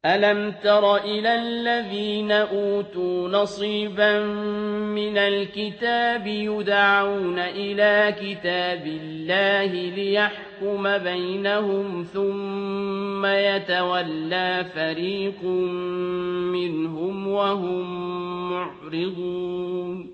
أَلَمْ تَرَ إِلَى الَّذِينَ أُوتُوا نَصِيبًا مِنَ الْكِتَابِ يُدْعَوْنَ إِلَىٰ كِتَابِ اللَّهِ لِيَحْكُمَ بَيْنَهُمْ ثُمَّ يَتَوَلَّىٰ فَرِيقٌ مِّنْهُمْ وَهُم مُّعْرِضُونَ